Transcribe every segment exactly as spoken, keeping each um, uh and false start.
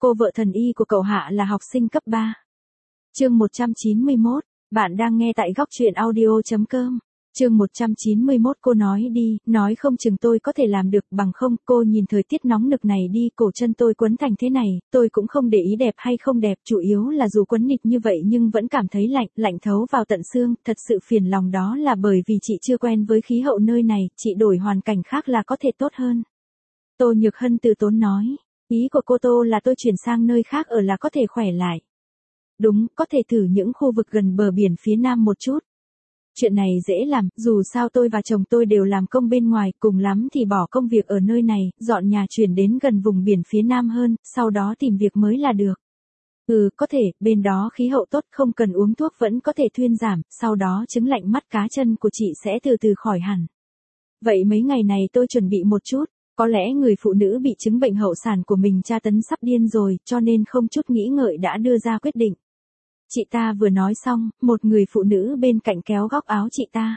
cô vợ thần y của cậu Hạ là học sinh cấp ba. Chương một trăm chín mươi mốt, bạn đang nghe tại góc truyện audio chấm com. Chương một trăm chín mươi mốt cô nói đi, nói không chừng tôi có thể làm được, bằng không, cô nhìn thời tiết nóng nực này đi, cổ chân tôi quấn thành thế này, tôi cũng không để ý đẹp hay không đẹp, chủ yếu là dù quấn nịt như vậy nhưng vẫn cảm thấy lạnh, lạnh thấu vào tận xương, thật sự phiền lòng đó là bởi vì chị chưa quen với khí hậu nơi này, chị đổi hoàn cảnh khác là có thể tốt hơn. Tô Nhược Hân từ tốn nói, ý của cô Tô là tôi chuyển sang nơi khác ở là có thể khỏe lại. Đúng, có thể thử những khu vực gần bờ biển phía nam một chút. Chuyện này dễ làm, dù sao tôi và chồng tôi đều làm công bên ngoài, cùng lắm thì bỏ công việc ở nơi này, dọn nhà chuyển đến gần vùng biển phía nam hơn, sau đó tìm việc mới là được. Ừ, có thể, bên đó khí hậu tốt, không cần uống thuốc vẫn có thể thuyên giảm, sau đó chứng lạnh mắt cá chân của chị sẽ từ từ khỏi hẳn. Vậy mấy ngày này tôi chuẩn bị một chút, có lẽ người phụ nữ bị chứng bệnh hậu sản của mình tra tấn sắp điên rồi, cho nên không chút nghĩ ngợi đã đưa ra quyết định. Chị ta vừa nói xong, một người phụ nữ bên cạnh kéo góc áo chị ta.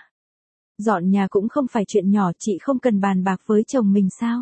Dọn nhà cũng không phải chuyện nhỏ, chị không cần bàn bạc với chồng mình sao?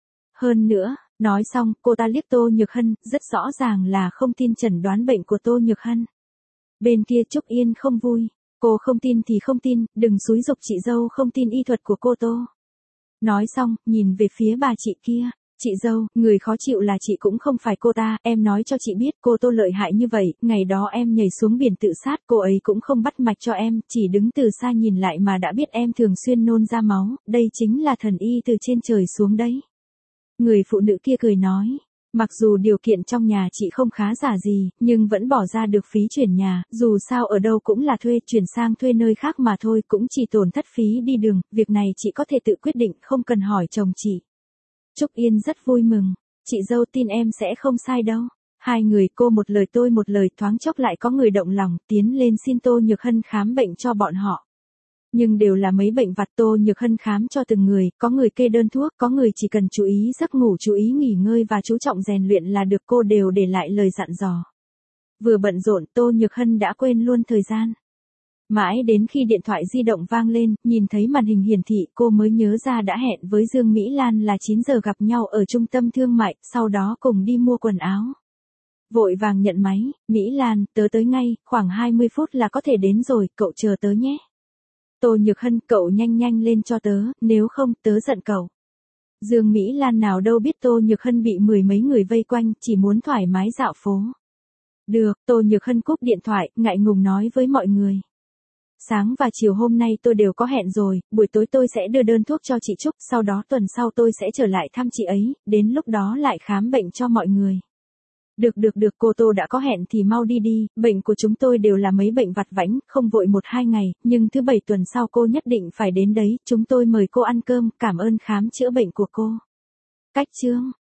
Hơn nữa, nói xong, cô ta liếc Tô Nhược Hân, rất rõ ràng là không tin chẩn đoán bệnh của Tô Nhược Hân. Bên kia Trúc Yên không vui, cô không tin thì không tin, đừng xúi giục chị dâu không tin y thuật của cô Tô. Nói xong, nhìn về phía bà chị kia. Chị dâu, người khó chịu là chị cũng không phải cô ta, em nói cho chị biết cô Tô lợi hại như vậy, ngày đó em nhảy xuống biển tự sát, cô ấy cũng không bắt mạch cho em, chỉ đứng từ xa nhìn lại mà đã biết em thường xuyên nôn ra máu, đây chính là thần y từ trên trời xuống đấy. Người phụ nữ kia cười nói, mặc dù điều kiện trong nhà chị không khá giả gì, nhưng vẫn bỏ ra được phí chuyển nhà, dù sao ở đâu cũng là thuê, chuyển sang thuê nơi khác mà thôi, cũng chỉ tổn thất phí đi đường, việc này chị có thể tự quyết định, không cần hỏi chồng chị. Trúc Yên rất vui mừng, chị dâu tin em sẽ không sai đâu. Hai người cô một lời tôi một lời, thoáng chốc lại có người động lòng, tiến lên xin Tô Nhược Hân khám bệnh cho bọn họ. Nhưng đều là mấy bệnh vặt. Tô Nhược Hân khám cho từng người, có người kê đơn thuốc, có người chỉ cần chú ý giấc ngủ, chú ý nghỉ ngơi và chú trọng rèn luyện là được, cô đều để lại lời dặn dò. Vừa bận rộn, Tô Nhược Hân đã quên luôn thời gian. Mãi đến khi điện thoại di động vang lên, nhìn thấy màn hình hiển thị, cô mới nhớ ra đã hẹn với Dương Mỹ Lan là chín giờ gặp nhau ở trung tâm thương mại, sau đó cùng đi mua quần áo. Vội vàng nhận máy, Mỹ Lan, tớ tới ngay, khoảng hai mươi phút là có thể đến rồi, cậu chờ tớ nhé. Tô Nhược Hân, cậu nhanh nhanh lên cho tớ, nếu không, tớ giận cậu. Dương Mỹ Lan nào đâu biết Tô Nhược Hân bị mười mấy người vây quanh, chỉ muốn thoải mái dạo phố. Được, Tô Nhược Hân cúp điện thoại, ngại ngùng nói với mọi người. Sáng và chiều hôm nay tôi đều có hẹn rồi, buổi tối tôi sẽ đưa đơn thuốc cho chị Trúc, sau đó tuần sau tôi sẽ trở lại thăm chị ấy, đến lúc đó lại khám bệnh cho mọi người. Được được được, cô Tô đã có hẹn thì mau đi đi, bệnh của chúng tôi đều là mấy bệnh vặt vãnh, không vội một hai ngày, nhưng thứ bảy tuần sau cô nhất định phải đến đấy, chúng tôi mời cô ăn cơm, cảm ơn khám chữa bệnh của cô. Cách chương.